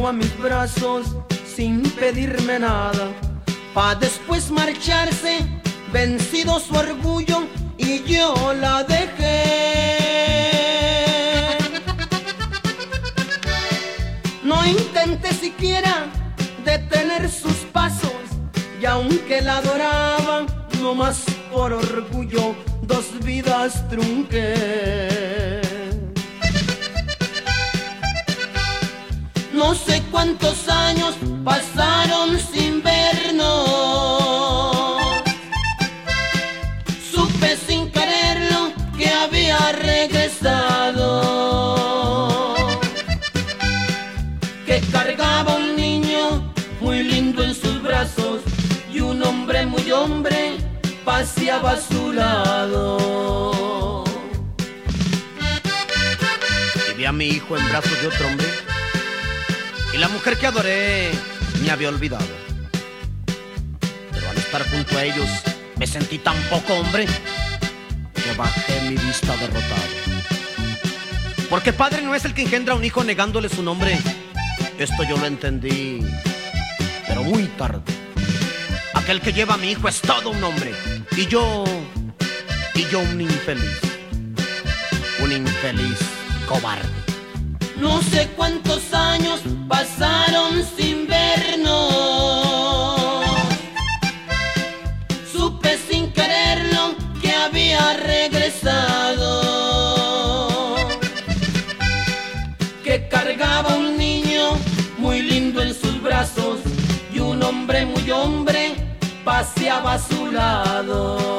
a mis brazos sin pedirme nada, pa' después marcharse, vencido su orgullo, y yo la dejé. No intenté siquiera detener sus pasos, y aunque la adoraba, no más por orgullo, dos vidas trunqué. No sé cuántos años pasaron sin vernos. Supe sin quererlo que había regresado, que cargaba un niño muy lindo en sus brazos, y un hombre muy hombre paseaba a su lado. Y vi a mi hijo en brazos de otro hombre, y la mujer que adoré me había olvidado. Pero al estar junto a ellos me sentí tan poco hombre que bajé mi vista derrotado. Porque padre no es el que engendra a un hijo negándole su nombre. Esto yo lo entendí, pero muy tarde. Aquel que lleva a mi hijo es todo un hombre, y yo un infeliz cobarde. No sé cuántos años pasaron sin vernos. Supe sin quererlo que había regresado, que cargaba un niño muy lindo en sus brazos, y un hombre muy hombre paseaba a su lado.